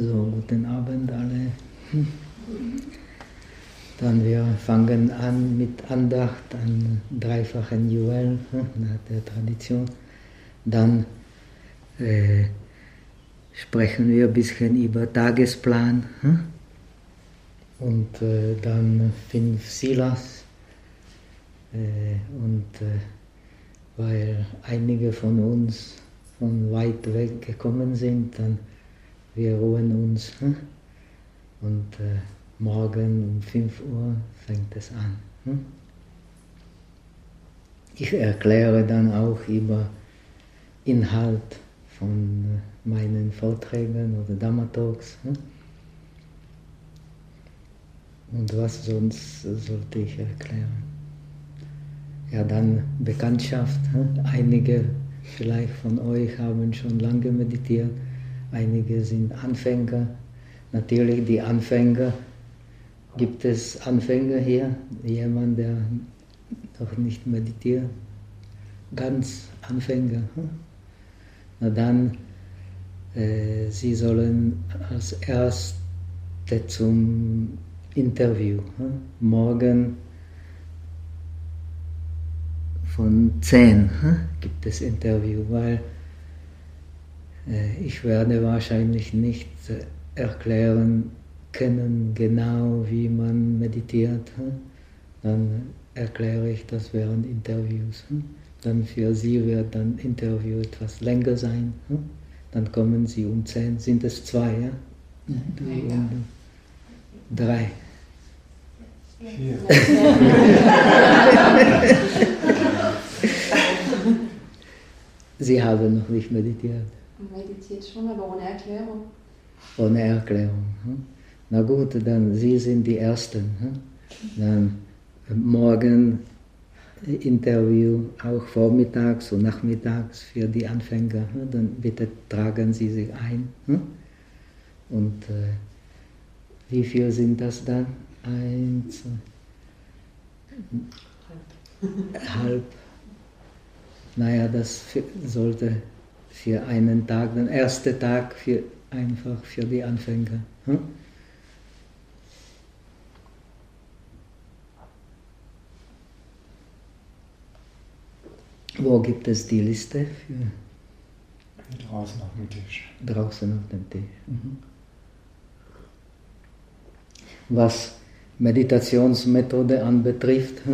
So, guten Abend alle. Dann wir fangen an mit Andacht an dreifachen Juwel nach der Tradition. Dann sprechen wir ein bisschen über Tagesplan und dann 5 Silas. Weil einige von uns von weit weg gekommen sind, dann wir ruhen uns und morgen um 5 Uhr fängt es an. Ich erkläre dann auch über Inhalt von meinen Vorträgen oder Dhamma-Talks. Und was sonst sollte ich erklären? Ja, dann Bekanntschaft. Einige vielleicht von euch haben schon lange meditiert, einige sind Anfänger. Natürlich die Anfänger. Gibt es Anfänger hier? Jemand, der noch nicht meditiert? Ganz Anfänger. Na dann, Sie sollen als Erste zum Interview. Morgen von 10 gibt es Interview, weil ich werde wahrscheinlich nicht erklären können, genau wie man meditiert. Dann erkläre ich das während Interviews. Dann für Sie wird dann Interview etwas länger sein. Dann kommen Sie um 10. Sind es 2, ja? 3. 4. Sie haben noch nicht meditiert. Meditiert schon, aber ohne Erklärung. Ohne Erklärung. Na gut, dann Sie sind die Ersten. Dann morgen Interview, auch vormittags und nachmittags für die Anfänger. Dann bitte tragen Sie sich ein. Und wie viel sind das dann? 1, halb. Naja, das sollte für einen Tag, den ersten Tag einfach für die Anfänger. Wo gibt es die Liste für? Draußen auf dem Tisch. Draußen auf dem Tisch. Was Meditationsmethode anbetrifft,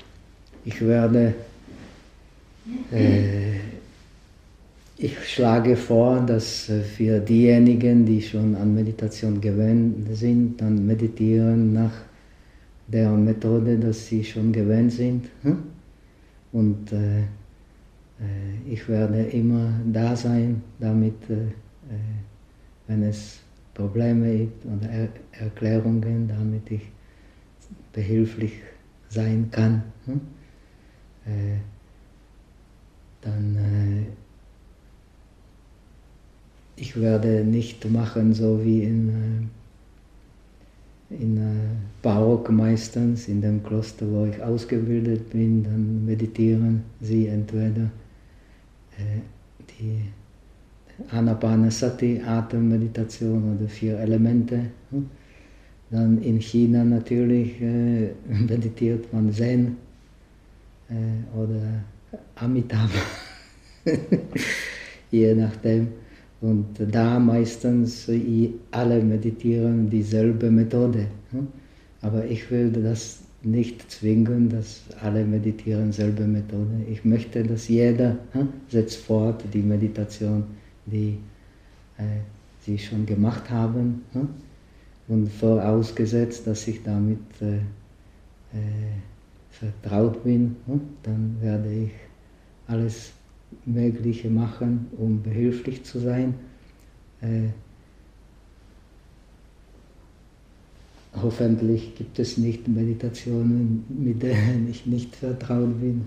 ich schlage vor, dass für diejenigen, die schon an Meditation gewöhnt sind, dann meditieren nach der Methode, dass sie schon gewöhnt sind. Und ich werde immer da sein, damit, wenn es Probleme gibt oder Erklärungen, damit ich behilflich sein kann. Dann ich werde nicht machen, so wie in Barock meistens, in dem Kloster, wo ich ausgebildet bin, dann meditieren sie entweder die Anapanasati, Atemmeditation oder 4 Elemente. Dann in China natürlich meditiert man Zen oder Amitabha, je nachdem. Und da meistens alle meditieren dieselbe Methode. Aber ich will das nicht zwingen, dass alle meditieren dieselbe Methode. Ich möchte, dass jeder setzt fort die Meditation, die sie schon gemacht haben. Und vorausgesetzt, dass ich damit vertraut bin, dann werde ich alles Mögliche machen, um behilflich zu sein. Hoffentlich gibt es nicht Meditationen, mit denen ich nicht vertraut bin.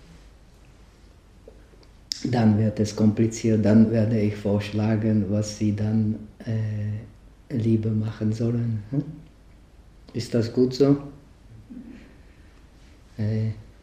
Dann wird es kompliziert, dann werde ich vorschlagen, was Sie dann lieber machen sollen. Ist das gut so?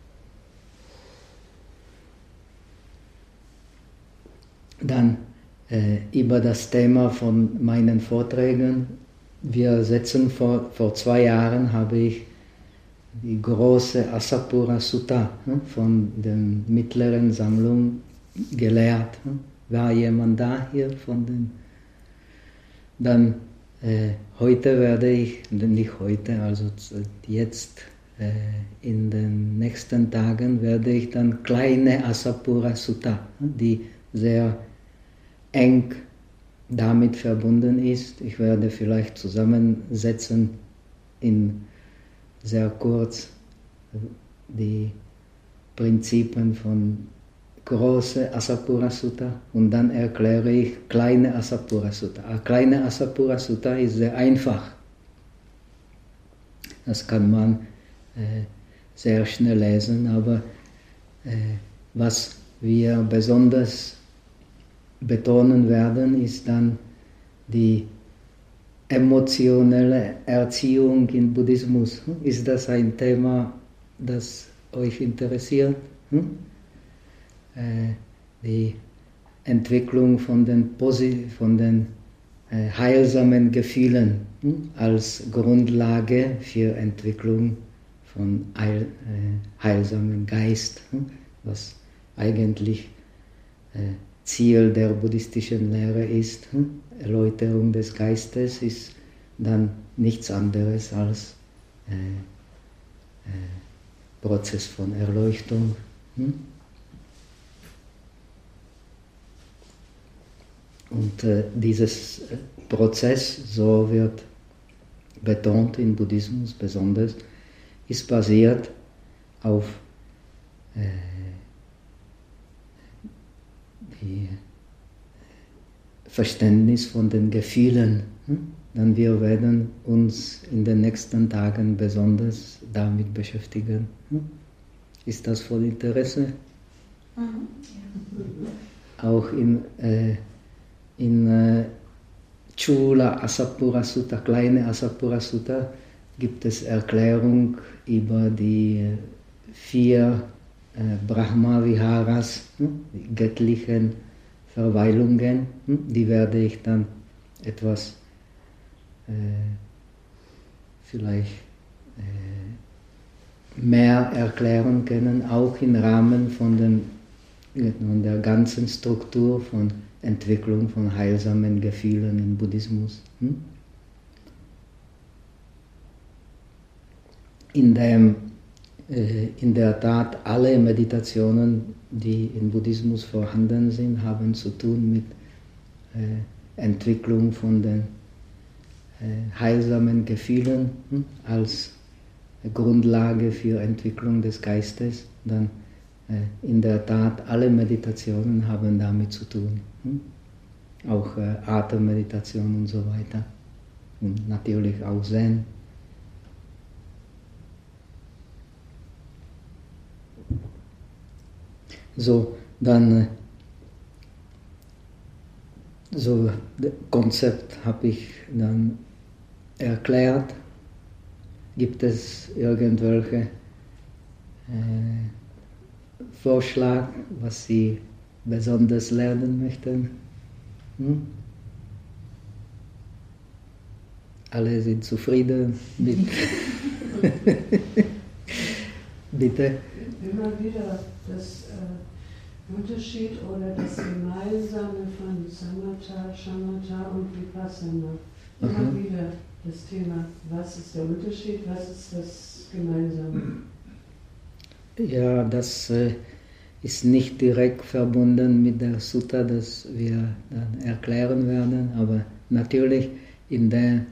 Dann über das Thema von meinen Vorträgen. Wir setzen vor 2 Jahren habe ich die große Asapura Sutta von der mittleren Sammlung gelehrt. War jemand da hier von den? Dann heute werde ich, nicht heute, also jetzt in den nächsten Tagen werde ich dann kleine Asapura Sutta, die sehr eng damit verbunden ist. Ich werde vielleicht zusammensetzen in sehr kurz die Prinzipien von große Asapura Sutta und dann erkläre ich kleine Asapura Sutta. Kleine Asapura Sutta ist sehr einfach. Das kann man sehr schnell lesen, aber was wir besonders betonen werden, ist dann die emotionelle Erziehung im Buddhismus. Ist das ein Thema, das euch interessiert? Die Entwicklung von den heilsamen Gefühlen als Grundlage für Entwicklung von heilsamen Geist, was eigentlich Ziel der buddhistischen Lehre ist. Erläuterung des Geistes ist dann nichts anderes als Prozess von Erleuchtung. Und dieses Prozess, so wird betont im Buddhismus besonders, ist basiert auf die Verständnis von den Gefühlen. Dann wir werden uns in den nächsten Tagen besonders damit beschäftigen. Ist das von Interesse? Auch in Chula Asapura Sutta, kleine Asapura Sutta, gibt es Erklärung über die 4 Brahma Viharas, die göttlichen Verweilungen. Die werde ich dann etwas vielleicht mehr erklären können, auch im Rahmen von der ganzen Struktur von Entwicklung von heilsamen Gefühlen im Buddhismus. In der Tat, alle Meditationen, die im Buddhismus vorhanden sind, haben zu tun mit Entwicklung von den heilsamen Gefühlen als Grundlage für Entwicklung des Geistes. Dann in der Tat, alle Meditationen haben damit zu tun. Auch Atemmeditation und so weiter. Und natürlich auch Zen. So, dann so das Konzept habe ich dann erklärt. Gibt es irgendwelche Vorschlag, was Sie besonders lernen möchten? Alle sind zufrieden mit. Bitte. Immer wieder das Unterschied oder das Gemeinsame von Samatha, Shamatha und Vipassana. Immer wieder das Thema, was ist der Unterschied, was ist das Gemeinsame? Ja, das ist nicht direkt verbunden mit der Sutta, das wir dann erklären werden, aber natürlich in der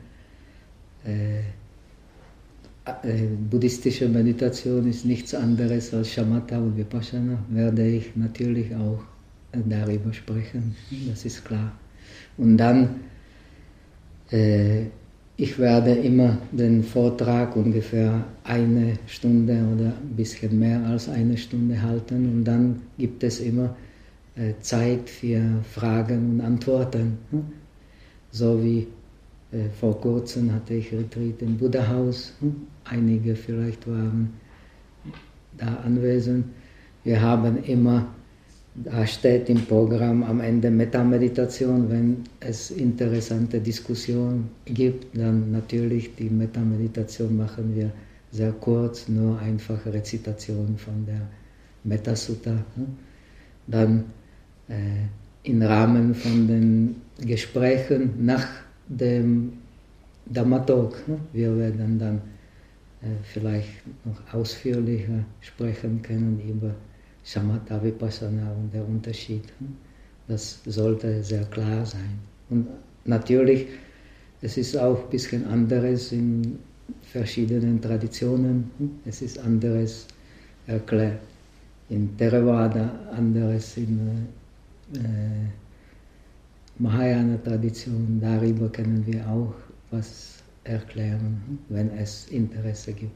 buddhistische Meditation ist nichts anderes als Shamatha und Vipassana, werde ich natürlich auch darüber sprechen, das ist klar. Und dann, ich werde immer den Vortrag ungefähr 1 Stunde oder ein bisschen mehr als 1 Stunde halten und dann gibt es immer Zeit für Fragen und Antworten. So wie vor kurzem hatte ich Retreat im Buddha-Haus, einige vielleicht waren da anwesend. Wir haben immer Da steht im Programm am Ende Metameditation. Wenn es interessante Diskussionen gibt, dann natürlich die Metameditation machen wir sehr kurz, nur einfache Rezitation von der Metasutta. Dann im Rahmen von den Gesprächen nach dem Dhamma-Talk. Wir werden dann vielleicht noch ausführlicher sprechen können über Shamatha, Vipassana und der Unterschied. Das sollte sehr klar sein. Und natürlich, es ist auch ein bisschen anderes in verschiedenen Traditionen. Es ist anderes erklärt. In Theravada, anderes in Mahayana-Tradition. Darüber können wir auch was erklären, wenn es Interesse gibt.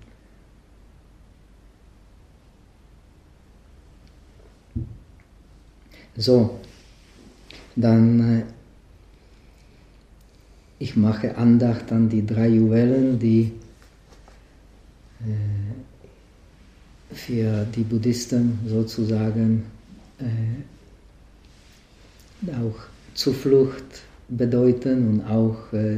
So, dann ich mache Andacht an die 3 Juwelen, die für die Buddhisten sozusagen auch Zuflucht bedeuten und auch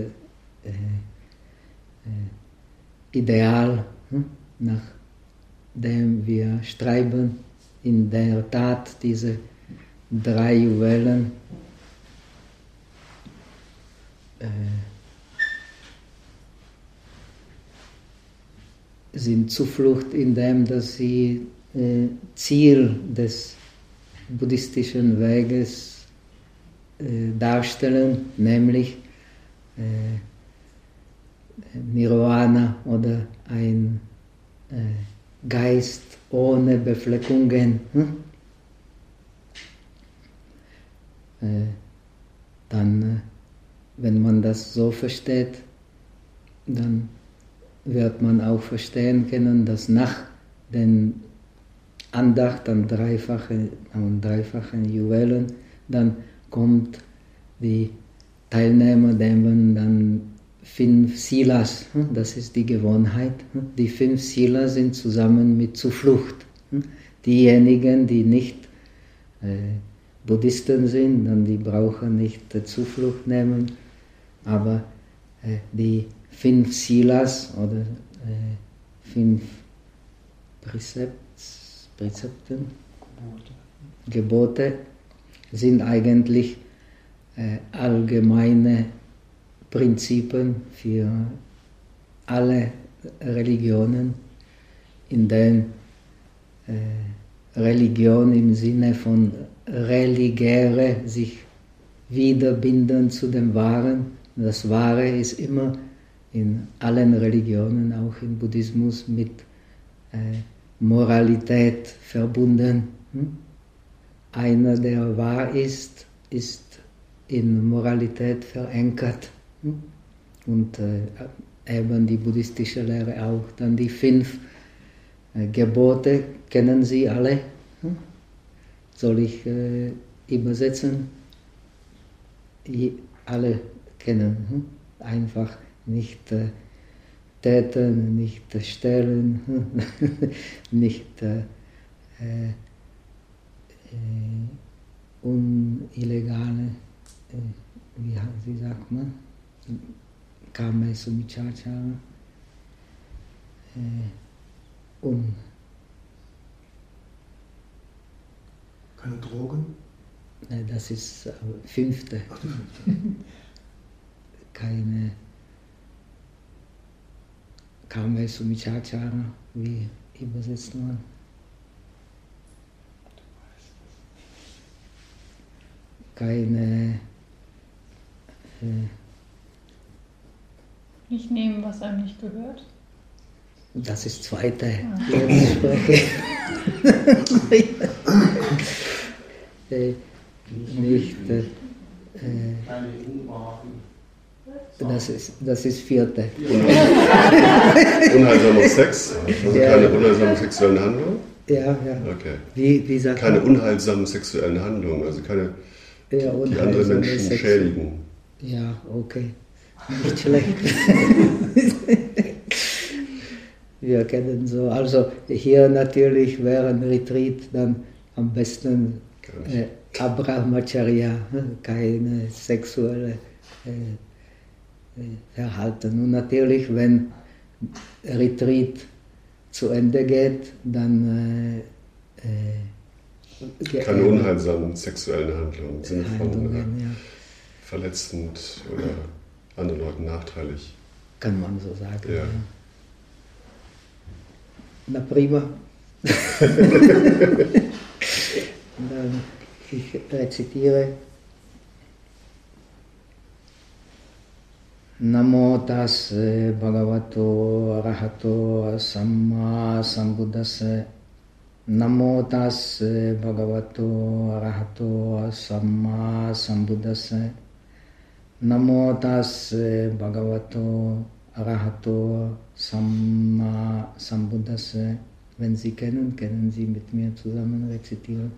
Ideal, nach dem wir streben, in der Tat diese 3 Juwelen sind Zuflucht in dem, dass sie Ziel des buddhistischen Weges darstellen, nämlich Nirvana oder ein Geist ohne Befleckungen. Dann, wenn man das so versteht, dann wird man auch verstehen können, dass nach den Andacht an dreifachen Juwelen, dann kommt die Teilnehmer, nehmen dann 5 Silas, das ist die Gewohnheit. Die 5 Silas sind zusammen mit Zuflucht. Diejenigen, die nicht Buddhisten sind, dann die brauchen nicht Zuflucht nehmen, aber die 5 Silas oder 5 Präzepten, Gebote sind eigentlich allgemeine Prinzipien für alle Religionen, in denen Religion im Sinne von Religere sich wiederbinden zu dem Wahren. Das Wahre ist immer in allen Religionen, auch im Buddhismus, mit Moralität verbunden. Einer, der wahr ist, ist in Moralität verankert. Und eben die buddhistische Lehre auch. Dann die 5 Gebote kennen Sie alle. Soll ich übersetzen? Alle kennen. Einfach nicht täten, nicht stehlen, nicht unillegale, wie sagt man? Kame Sumichachara. Keine Drogen? Das ist 5. Ach, die 5. Keine Kame Sumichachara, wie übersetzt man? Keine nicht nehmen, was einem nicht gehört. Das ist 2. Jetzt spreche nicht. Keine Unwahren. Das ist 4. Unheilsamer Sex, also Ja. keine unheilsamen sexuellen Handlungen? Ja. Okay. Wie sagt Keine man? unheilsamen sexuellen Handlungen, also keine, Ja, die andere Menschen Sex. schädigen. Ja, okay. Nicht schlecht. Wir kennen so, also hier natürlich während Retreat dann am besten Gar nicht. Abrahmacharya, keine sexuelle Verhalten. Und natürlich, wenn Retreat zu Ende geht, dann Keine unheilsamen sexuellen Handlungen im Sinne von Handlungen, ja. verletzend oder anderen Leuten nachteilig. Kann man so sagen. Ja. Ja. Na prima. Dann ich rezitiere. Namo tasse bhagavato arahato samma sambuddhassa. Namo tasse bhagavato arahato samma sambuddhassa. Namo tasse bhagavato arahato samma sambuddhassa. Wenn Sie kennen, können Sie mit mir zusammen rezitieren.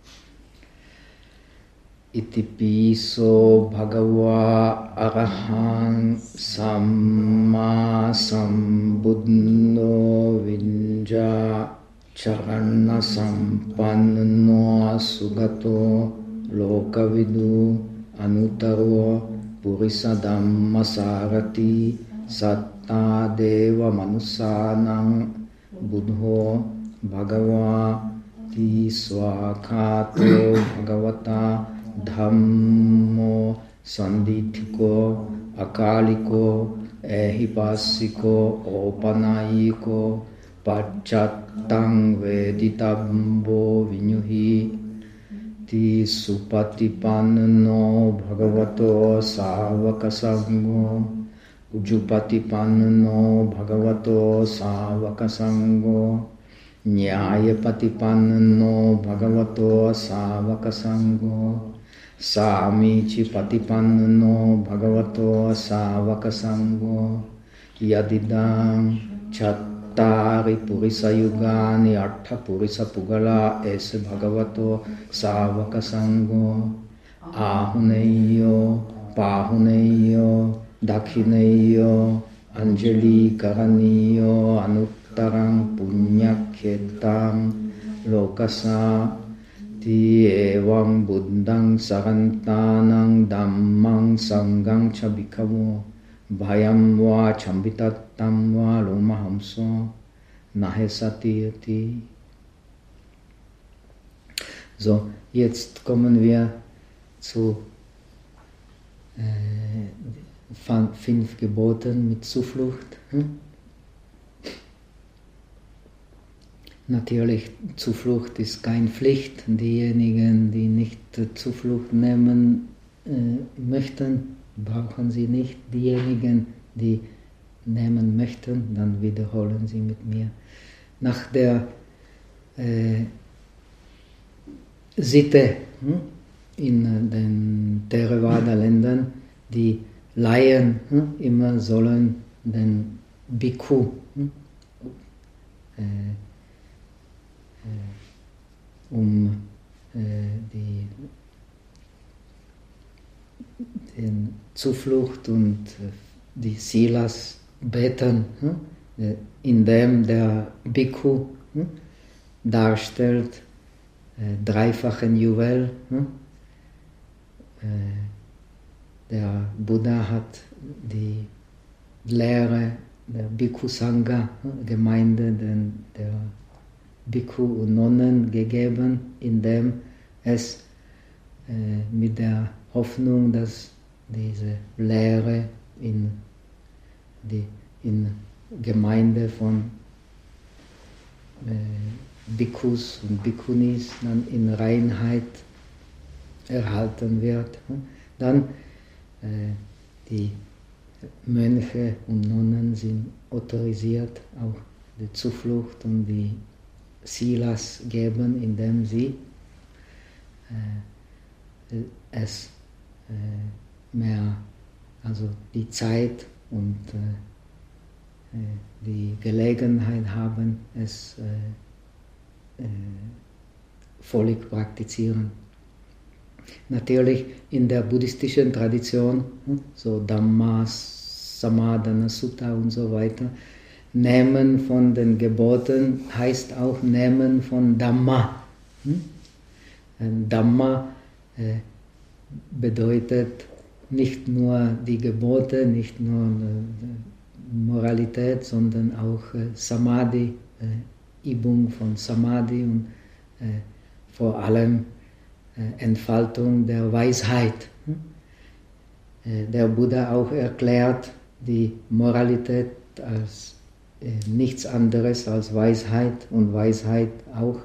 Iti piso bhagava arahang samma sambuddho vinja charana sampanno sugato lokavidu anutaro purisa dhammasarati satta deva manusanang buddho bhagava ti swakato bhagavata Dhammo sandithiko akaliko ehipassiko opanayiko pacchattam veditabbo vinyuhi ti supatipanno bhagavato savakasango ujupatipanno bhagavato savakasango nyayapatipanno bhagavato savakasango Samici patipanno bhagavato savakasango yadidam chattari purisa yugani artha purisa pugala es bhagavato savakasango ahuneyo pahuneyo dakhineyo anjali karaniyo anuttarang punyakhetam lokasa Ti evam buddhang sarantanang dhammang sanghang cha bhikkhavo bhayam va chambitattam va lomahamso nahe satiyati. So, jetzt kommen wir zu 5 Geboten mit Zuflucht. Natürlich, Zuflucht ist keine Pflicht. Diejenigen, die nicht Zuflucht nehmen möchten, brauchen sie nicht. Diejenigen, die nehmen möchten, dann wiederholen sie mit mir. Nach der Sitte in den Theravada-Ländern, die Laien immer sollen den Bhikkhu den Zuflucht und die Silas beten, indem der Bhikkhu darstellt dreifachen Juwel. Der Buddha hat die Lehre der Bhikkhu Sangha, Gemeinde der Bhikkhu und Nonnen gegeben, indem es mit der Hoffnung, dass diese Lehre in Gemeinde von Bhikkhus und Bhikkhunis dann in Reinheit erhalten wird. Dann die Mönche und Nonnen sind autorisiert, auch die Zuflucht und die Silas geben, indem sie es mehr, also die Zeit und die Gelegenheit haben, es völlig praktizieren. Natürlich in der buddhistischen Tradition, so Dhamma, Samadhana Sutta und so weiter, Nehmen von den Geboten heißt auch Nehmen von Dhamma. Dhamma bedeutet nicht nur die Gebote, nicht nur Moralität, sondern auch Samadhi, Übung von Samadhi und vor allem Entfaltung der Weisheit. Der Buddha auch erklärt die Moralität als nichts anderes als Weisheit, und Weisheit auch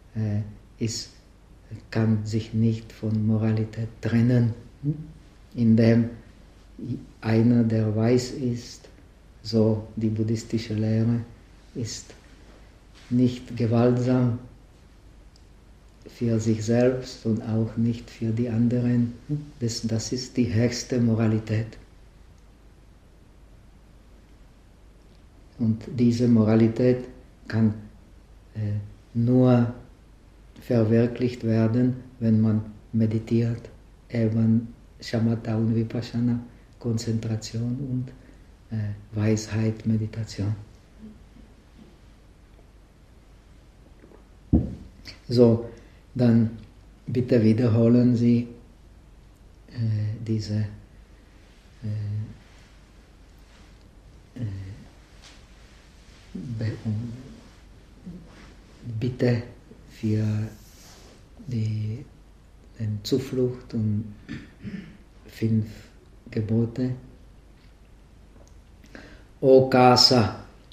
kann sich nicht von Moralität trennen, indem einer, der weis ist, so die buddhistische Lehre, ist nicht gewaltsam für sich selbst und auch nicht für die anderen. Das ist die höchste Moralität. Und diese Moralität kann nur verwirklicht werden, wenn man meditiert, eben Shamatha und Vipassana, Konzentration und Weisheit, Meditation. So, dann bitte wiederholen Sie diese Bitte für die Zuflucht und 5 Gebote. Okasa,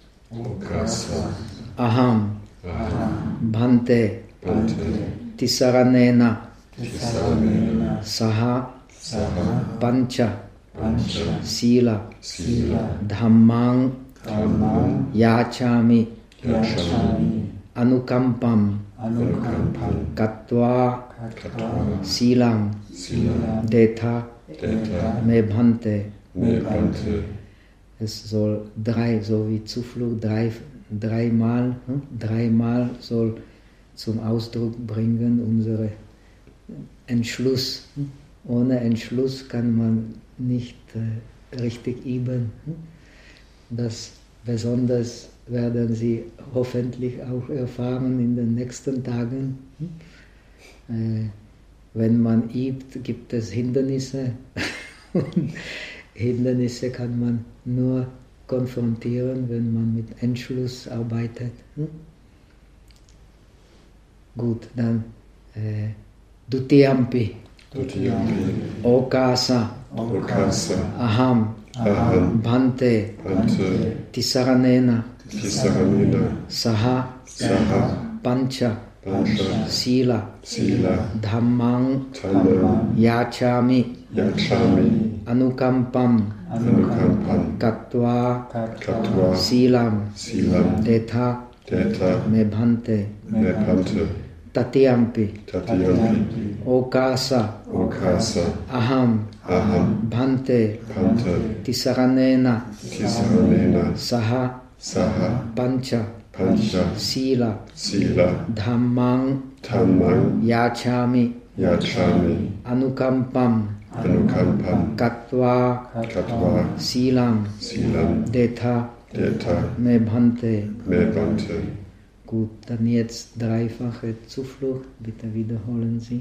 Aham, Bhante, Tisaranena, Saha, Pancha, Sila, Dhammang, Yachami, Anukampam, Katva, Silam, Detha, Me Bhante. Es soll 3, so wie Zuflucht, dreimal soll zum Ausdruck bringen unsere Entschluss. Ohne Entschluss kann man nicht richtig üben. Das besonders werden Sie hoffentlich auch erfahren in den nächsten Tagen. Wenn man übt, gibt es Hindernisse. Und Hindernisse kann man nur konfrontieren, wenn man mit Entschluss arbeitet. Gut, dann Dutiyampi, Okasa, Aham, Bhante, Tisaranena, Saha, Pancha, Sila, Dhammang, Yachami, Anukampam, Katva, Silam, Detha, Me Bhante, Tatiyampi, Okasa, Aham, Bhante, Tisaranena, Saha, Pancha, Sila, Dhammang, Yachami, Anukampam, Katva, Silam, Detha, Me Bhante. Gut, dann jetzt dreifache Zuflucht, bitte wiederholen Sie.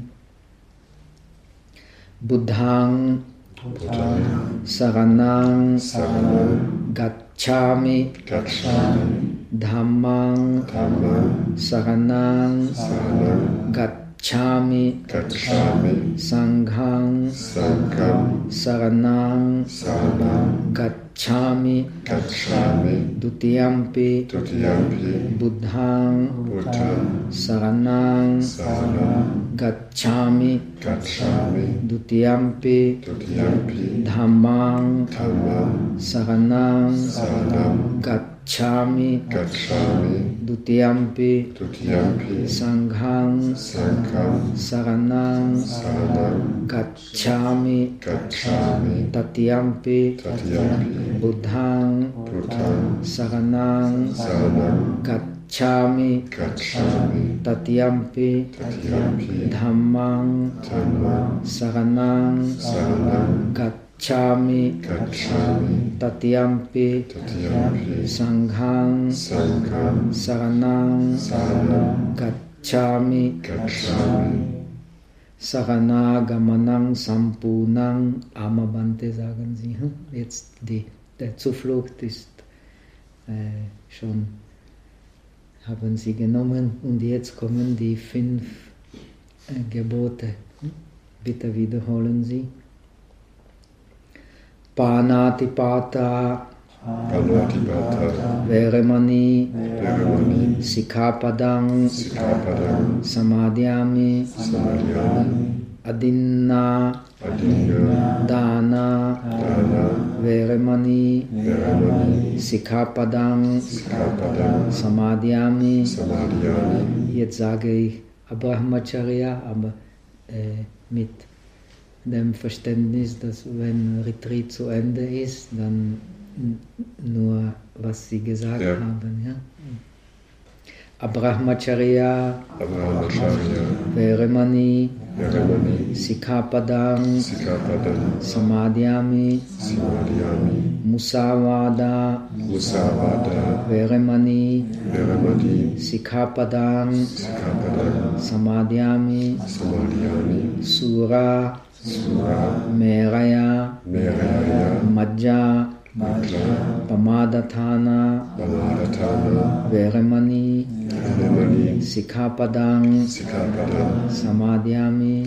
Buddhang, Saranang, Gacchami, Dhammang, Saranang, Gacchami, Sanghang, Saranang, Gacchami, Dutiyampi, Buddhang, Saranang, Gacchami, Dutiyampi, Dhammang, Saranang, Gacchami, Dutiyampi, Sanghang, Saranang, Gacchami, Tatiyampi, Buddhang, Saranang, Gacchami, Tatiyampi, Dhammang, Saranang, Gacchami, Tatiyampi, Sanghang, Saranang, Gacchami, Saranagamanang Sampunang Amabante, sagen sie. Jetzt der Zuflucht ist schon, haben sie genommen, und jetzt kommen die 5 Gebote. Bitte wiederholen Sie. Panatipata, Veremani, Sikkhapadang, Samadhyami, Adinna, Dana, Veremani, Sikkhapadang, Samadhyami. Jetzt sage ich Brahmacharya, aber mit dem Verständnis, dass wenn Retreat zu Ende ist, dann nur, was Sie gesagt haben. Ja? Brahmacharya, Veremani, Sikkhapadang, Samadhyami, Musavada, Veremani, Sikkhapadang, Samadhyami, Sura, Meraya, Majja, Pamadatthana, Veremani, Sikkhapadang, Samadhyami,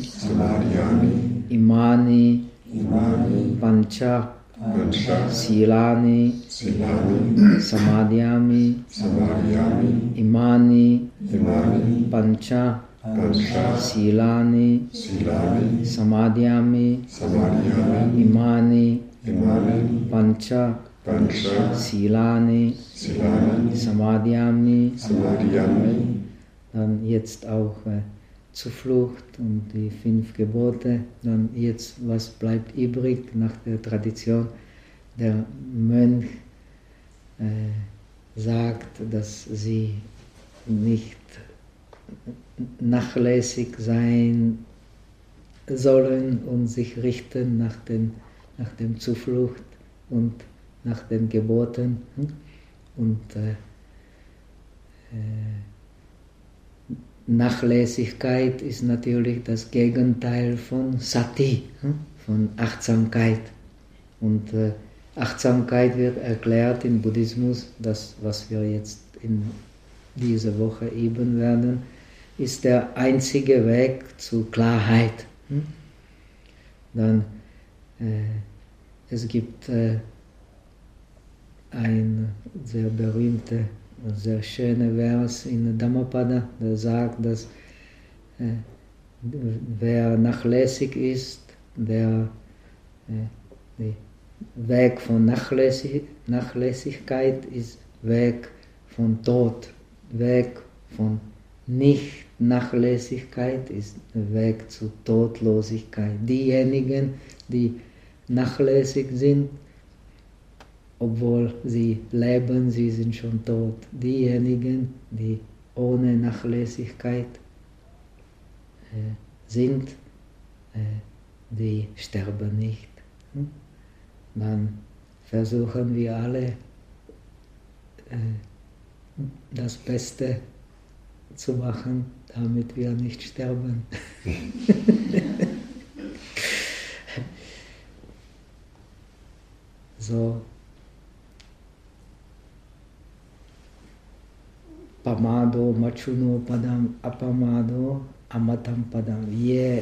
Imani, Pancha, Silani, Samadhyami, Imani, Pancha, Silani, Samadhyami, Imani, Pancha, Silani, Samadhyami. Dann jetzt auch Zuflucht und die 5 Gebote. Dann jetzt, was bleibt übrig nach der Tradition? Der Mönch sagt, dass sie nicht nachlässig sein sollen und sich richten nach dem Zuflucht und nach den Geboten. Und Nachlässigkeit ist natürlich das Gegenteil von Sati, von Achtsamkeit. Und Achtsamkeit wird erklärt im Buddhismus, das, was wir jetzt in dieser Woche üben werden, ist der einzige Weg zu Klarheit. Dann es gibt ein sehr berühmter, sehr schöner Vers in Dhammapada, der sagt, dass wer nachlässig ist, der Weg von Nachlässigkeit ist Weg von Tod. Weg von Nicht-Nachlässigkeit ist Weg zu Todlosigkeit. Diejenigen, die nachlässig sind, obwohl sie leben, sie sind schon tot. Diejenigen, die ohne Nachlässigkeit sind, die sterben nicht. Dann versuchen wir alle, das Beste zu machen, damit wir nicht sterben. So. Pamado, Machuno Padam, Apamado, Amatam Padam. Ye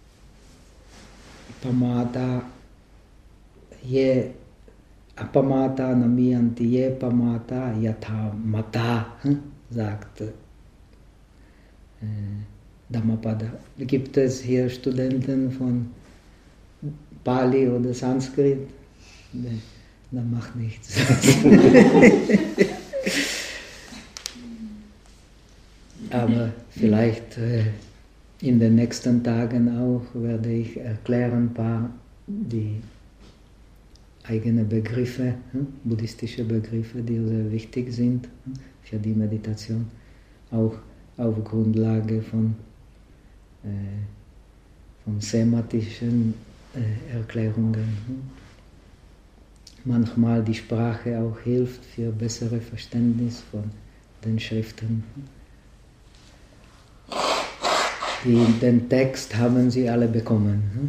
Pamata, Ye Apamata Namiyanti, Ye Pamata Yatha Mata, sagt Dhammapada. Gibt es hier Studenten von Pali oder Sanskrit? Nee, das macht nichts. Aber vielleicht in den nächsten Tagen auch werde ich erklären ein paar die eigenen Begriffe, buddhistische Begriffe, die sehr wichtig sind für die Meditation, auch auf Grundlage von sematischen Erklärungen. Manchmal die Sprache auch hilft für bessere Verständnis von den Schriften. Den Text haben Sie alle bekommen.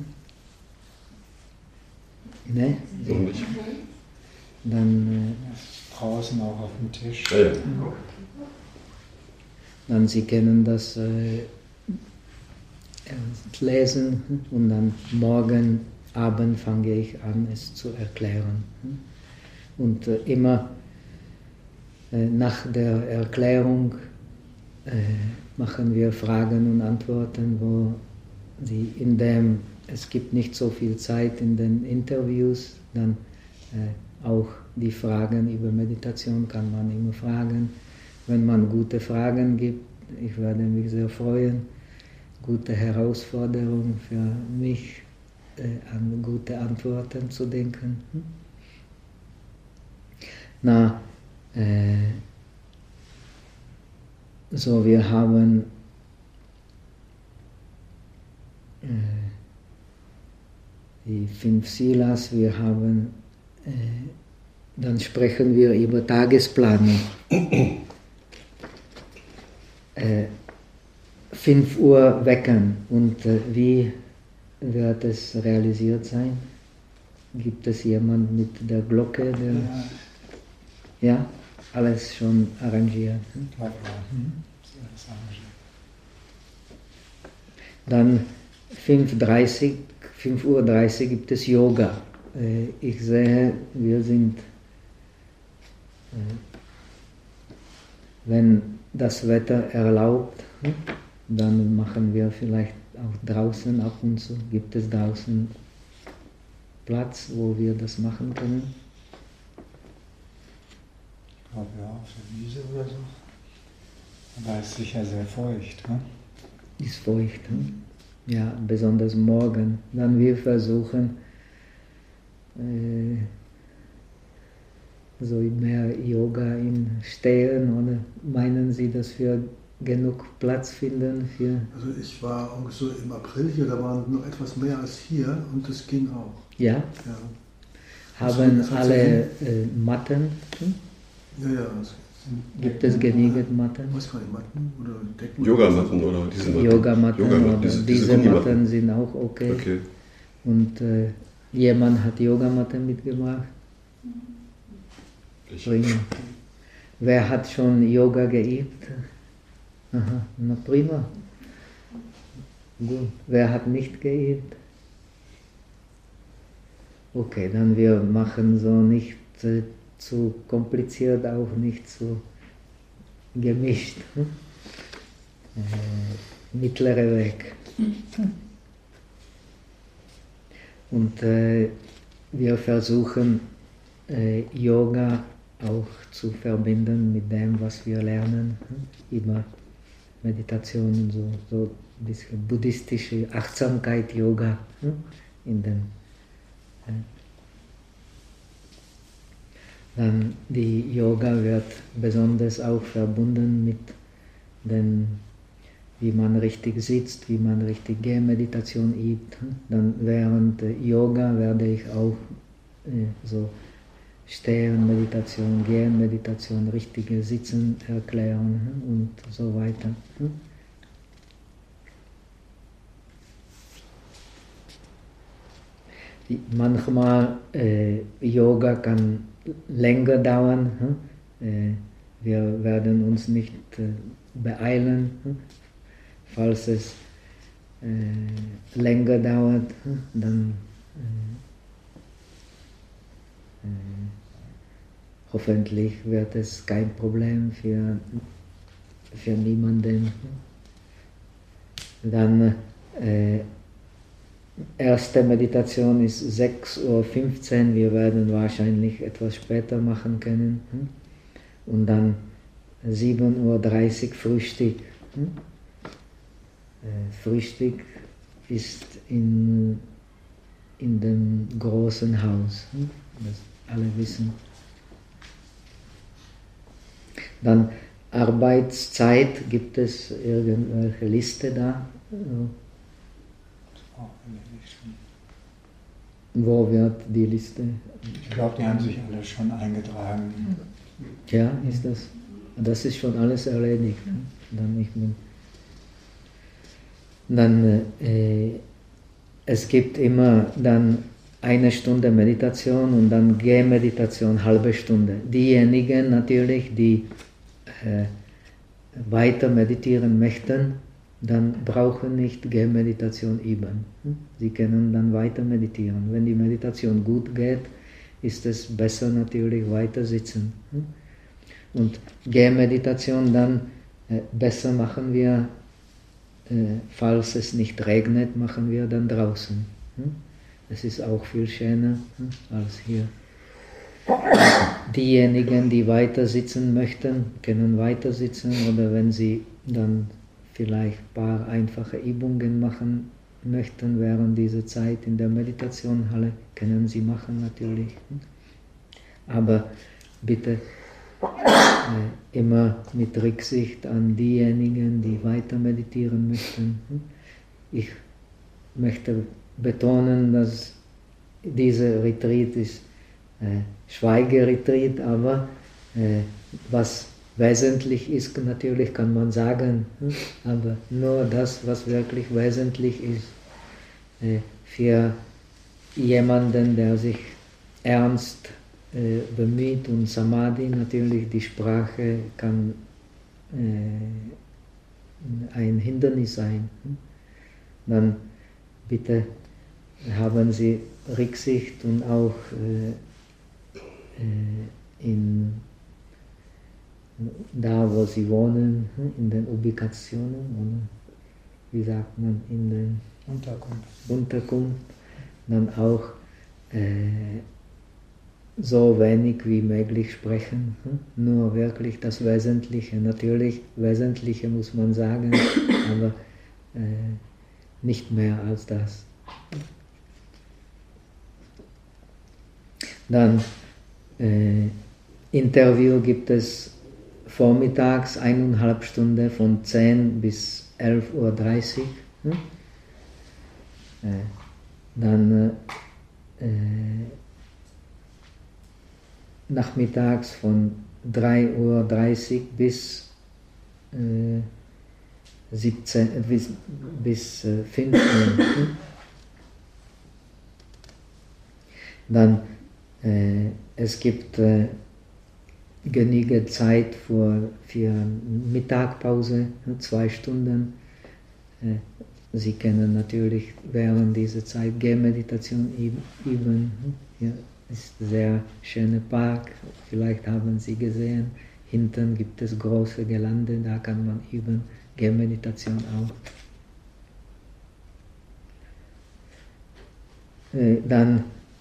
Ne? Noch nicht. Dann, Draußen auch auf dem Tisch. Ja. dann Sie können das lesen und dann morgen Abend fange ich an, es zu erklären. Und immer nach der Erklärung machen wir Fragen und Antworten, wo Sie es gibt nicht so viel Zeit in den Interviews, dann auch die Fragen über Meditation kann man immer fragen. Wenn man gute Fragen gibt, ich werde mich sehr freuen, gute Herausforderung für mich, an gute Antworten zu denken. So wir haben die 5 Silas, wir haben, dann sprechen wir über Tagesplanung. 5 Uhr wecken und wie wird es realisiert sein? Gibt es jemand mit der Glocke? Ja, alles schon arrangiert. Dann 5:30 Uhr gibt es Yoga. Ich sehe, wir sind, wenn das Wetter erlaubt, dann machen wir vielleicht auch draußen ab und zu. Gibt es draußen Platz, wo wir das machen können? Ich glaube ja, auf der Wiese oder so. Aber es ist sicher sehr feucht. Ne? Ist feucht, ja, besonders morgen. Dann wir versuchen, so mehr Yoga im Stehen, oder meinen Sie, dass wir genug Platz finden für... Also ich war so im April hier, da waren noch etwas mehr als hier und das ging auch. Ja? Ja. Haben alle Matten? Ja. Gibt es genügend Matten? Was war die Matten? Oder Decken? Yogamatten oder diese Matten? Yogamatten, oder diese Matten Gummimatten sind auch okay. Okay. Und jemand hat Yogamatten mitgebracht? Prima. Wer hat schon Yoga geübt? Aha, na prima. Gut. Wer hat nicht geübt? Okay, dann wir machen so nicht zu kompliziert, auch nicht zu gemischt. Mittlere Weg. Und wir versuchen Yoga auch zu verbinden mit dem, was wir lernen, über Meditation, so ein bisschen buddhistische Achtsamkeit, Yoga in den. Dann die Yoga wird besonders auch verbunden mit dem, wie man richtig sitzt, wie man richtig Gehmeditation übt. Dann während Yoga werde ich auch so Stehen-Meditation, Gehen-Meditation, richtige Sitzen erklären und so weiter. Manchmal Yoga kann länger dauern. Wir werden uns nicht beeilen. Falls es länger dauert, dann hoffentlich wird es kein Problem für niemanden. Dann erste Meditation ist 6:15 Uhr, wir werden wahrscheinlich etwas später machen können. Und dann 7:30 Uhr Frühstück. Frühstück ist in dem großen Haus, das alle wissen. Dann Arbeitszeit, gibt es irgendwelche Liste da? Wo wird die Liste? Ich glaube, die haben sich alle schon eingetragen. Ja, ist das? Das ist schon alles erledigt. Dann ich bin. Dann es gibt immer dann 1 Stunde Meditation und dann Gehmeditation, halbe Stunde. Diejenigen natürlich, die weiter meditieren möchten, dann brauchen nicht Gehmeditation üben. Sie können dann weiter meditieren. Wenn die Meditation gut geht, ist es besser natürlich weiter sitzen. Und Gehmeditation dann besser machen wir, falls es nicht regnet, machen wir dann draußen. Es ist auch viel schöner als hier. Diejenigen, die weiter sitzen möchten, können weiter sitzen, oder wenn sie dann vielleicht ein paar einfache Übungen machen möchten während dieser Zeit in der Meditationhalle, können sie machen natürlich. Aber bitte immer mit Rücksicht an diejenigen, die weiter meditieren möchten. Ich möchte betonen, dass dieser Retreat ist Schweigeretreat, aber was wesentlich ist, natürlich kann man sagen, aber nur das, was wirklich wesentlich ist für jemanden, der sich ernst bemüht, und Samadhi, natürlich die Sprache kann ein Hindernis sein. Dann bitte haben Sie Rücksicht und auch da, wo Sie wohnen, in den Ubikationen, oder wie sagt man, in den Unterkunft, dann auch so wenig wie möglich sprechen, nur wirklich das Wesentliche. Natürlich, Wesentliche muss man sagen, aber nicht mehr als das. Dann Interview gibt es vormittags 1,5 Stunden von 10 bis 11:30 Uhr. Dann nachmittags von 3:30 Uhr bis 5 Uhr. Dann es gibt genügend Zeit für Mittagpause, 2 Stunden. Sie können natürlich während dieser Zeit Gehmeditation üben. Hier ist ein sehr schöner Park, vielleicht haben Sie gesehen. Hinten gibt es große Gelände, da kann man üben, Gehmeditation auch. Dann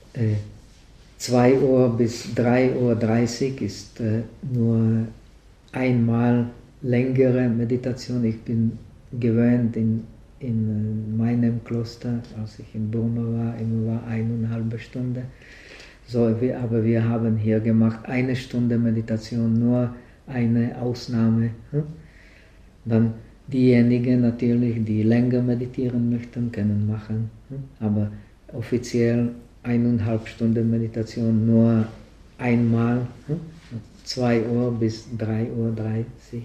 2 Uhr bis 3:30 Uhr ist nur einmal längere Meditation. Ich bin gewöhnt in meinem Kloster, als ich in Burma war, immer war 1,5 Stunden. So, aber wir haben hier gemacht 1 Stunde Meditation, nur eine Ausnahme. Dann diejenigen natürlich, die länger meditieren möchten, können machen. Aber offiziell 1,5 Stunden Meditation nur einmal, 2 Uhr bis 3:30 Uhr.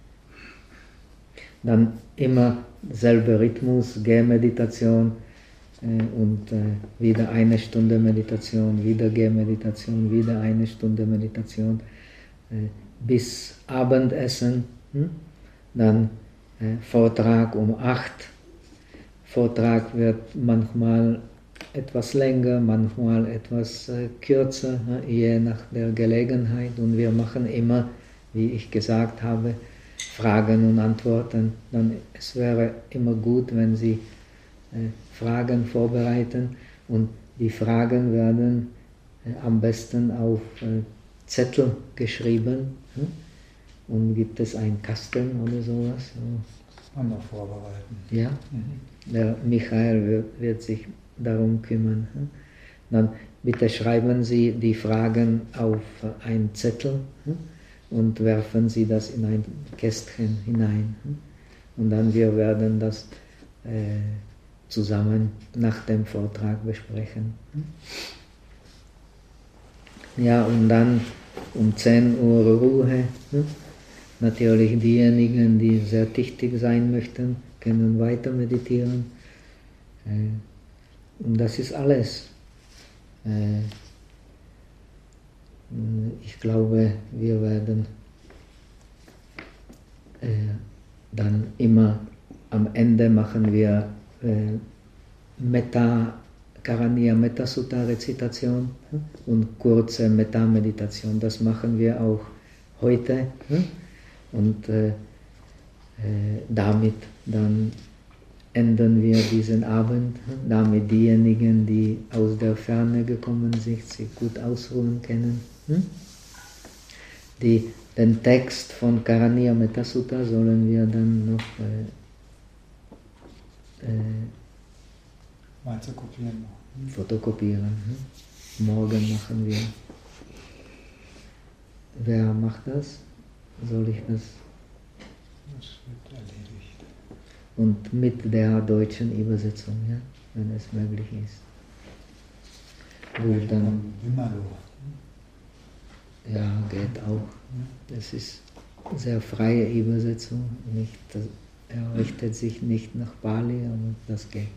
Dann immer selber Rhythmus, Gehmeditation und wieder 1 Stunde Meditation, wieder Gehmeditation, wieder 1 Stunde Meditation bis Abendessen. Dann Vortrag um 8 Uhr. Vortrag wird manchmal etwas länger, manchmal etwas kürzer, je nach der Gelegenheit. Und wir machen immer, wie ich gesagt habe, Fragen und Antworten. Dann es wäre immer gut, wenn Sie Fragen vorbereiten, und die Fragen werden am besten auf Zettel geschrieben. Und gibt es einen Kasten oder sowas? Das kann man noch vorbereiten. Ja, der Michael wird sich darum kümmern. Dann bitte schreiben Sie die Fragen auf einen Zettel und werfen Sie das in ein Kästchen hinein. Und dann wir werden das zusammen nach dem Vortrag besprechen. Ja, und dann um 10 Uhr Ruhe. Natürlich diejenigen, die sehr tüchtig sein möchten, können weiter meditieren. Und das ist alles. Ich glaube, wir werden dann immer am Ende machen wir Karaniya Metta Sutta Rezitation und kurze Metta-Meditation. Das machen wir auch heute. Und damit dann enden wir diesen Abend, damit diejenigen, die aus der Ferne gekommen sind, sich gut ausruhen können. Den Text von Karaniya Metta Sutta sollen wir dann noch fotokopieren. Morgen machen wir. Wer macht das? Soll ich das? Das wird erledigt. Und mit der deutschen Übersetzung, ja, wenn es möglich ist. Gut, dann. Ja, geht auch. Es ist eine sehr freie Übersetzung. Er richtet sich nicht nach Pali, aber das geht.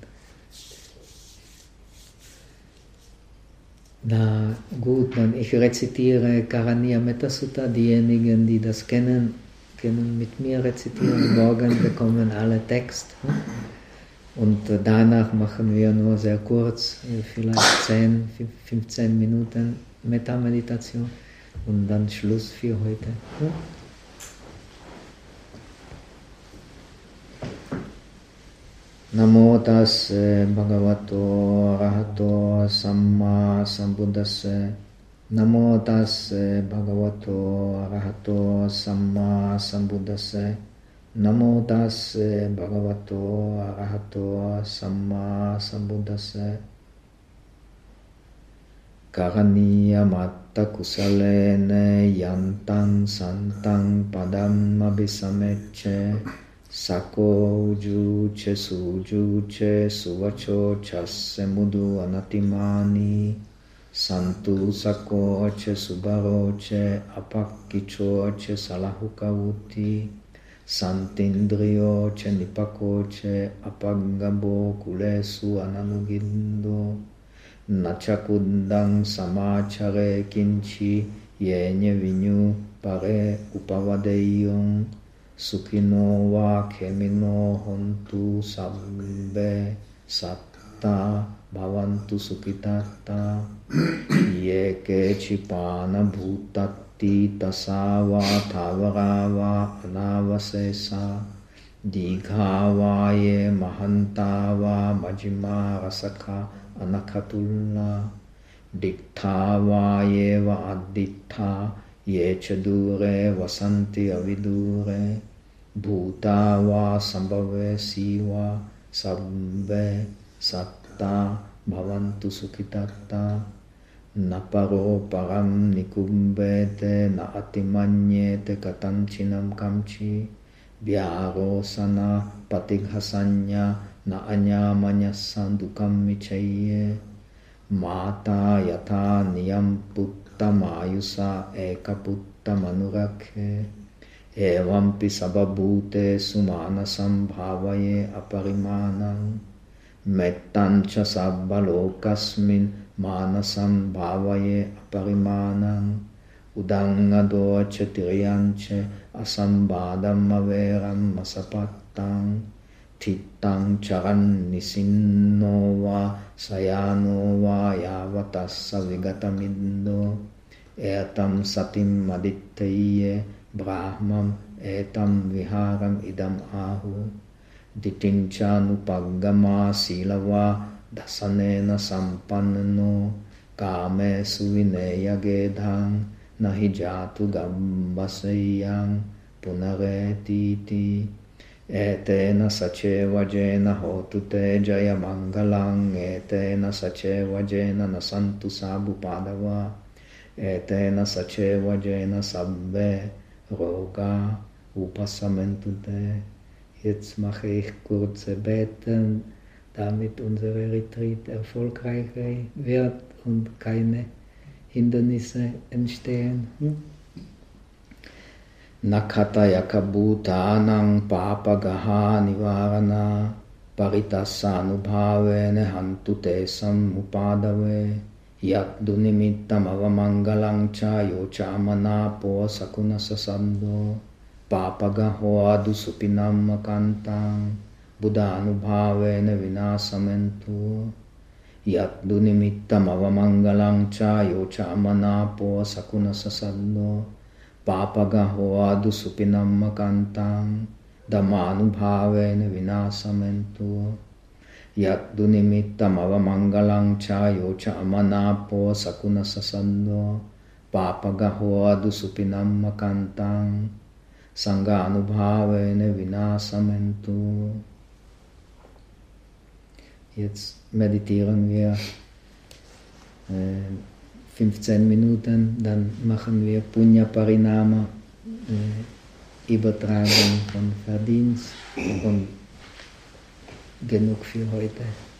Na gut, dann ich rezitiere Karaniya Metta Sutta. Diejenigen, die das kennen, können mit mir rezitieren. Morgen bekommen alle Text. Und danach machen wir nur sehr kurz, vielleicht 10, 15 Minuten Metta-Meditation und dann Schluss für heute. Namo tasse bhagavato arahato samma sambuddhasse. Namo tasse bhagavato arahato samma sambuddhasse. Namo tasse bhagavato arahato samma sambuddhasse. Karaniya matta kusalene yantang santang padam abhisamecce. Sako ujuce sujuce suvacho chasse mudu anatimani. Santu sakoce subaroce apakkicoce salahukavuti. Santindrioce nipakoce apagabo kulesu ananugindo. Nachakundang samachare kinchi yenye vinyu pare upavadeyong. Sukhino va khemino hontu sabbe satta bhavantu sukhitata. Ye kechipana bhutatti tasava thavarava anavasesa. Digha ye mahantava majima rasakha anakatulla. Diktha ye va additha ye chadure vasanti avidure. Bhuta va sambhave siva sabbe satta bhavantu sukhitatta. Naparo param nikumbete na atimanyete katanchinam kamchi. Vyarosana patighasanya na anyamanyassan dukam michaye. Mata yatha niyam puttamayusa ekaputtam anurakhe. Evampi sababhute sumanasam bhavaye aparimanam. Mettancha sabbalokasmin manasam bhavaye aparimanam. Udangadocha tiriyanche asambadam averam masapattam. Tittang charan nisinno va sayano va yavatassa vigatamindo. Etam satim adittaye brahmam etam viharam idam ahu. Ditinchanupaggama silava dasanena sampanno. Kame suvineya gedhang nahi jatu gambasayang punaretiti. Etena saceva jena hotu te jaya mangalang. Etena saceva jena nasantu sabu padava. Etena saceva jena sabbe roga upasamentu te. Jetzt mache ich kurze Beten, damit unsere Retreat erfolgreich wird und keine Hindernisse entstehen. Nakhataya kabhutanang papagaha nivarana paritassanubhavene hantu te sammupadave yat dunimittam avamangalang cha yocha manapo sakuna sasando papagaho adu supinam makantang buddhanubhavene vinasamentu yat dunimittam avamangalang cha yocha manapo sakuna sasando papagaho adu supinam makantang dhammanubhavene vinasamentu yat dunimittam avamangalang cha yocha amanapo sakuna sasando papagaho adu supinam makantang sanghanubhavene vinasamentu. Jetzt meditieren wir 15 Minuten, dann machen wir Punya Parinama, Übertragung von Verdienst und genug für heute.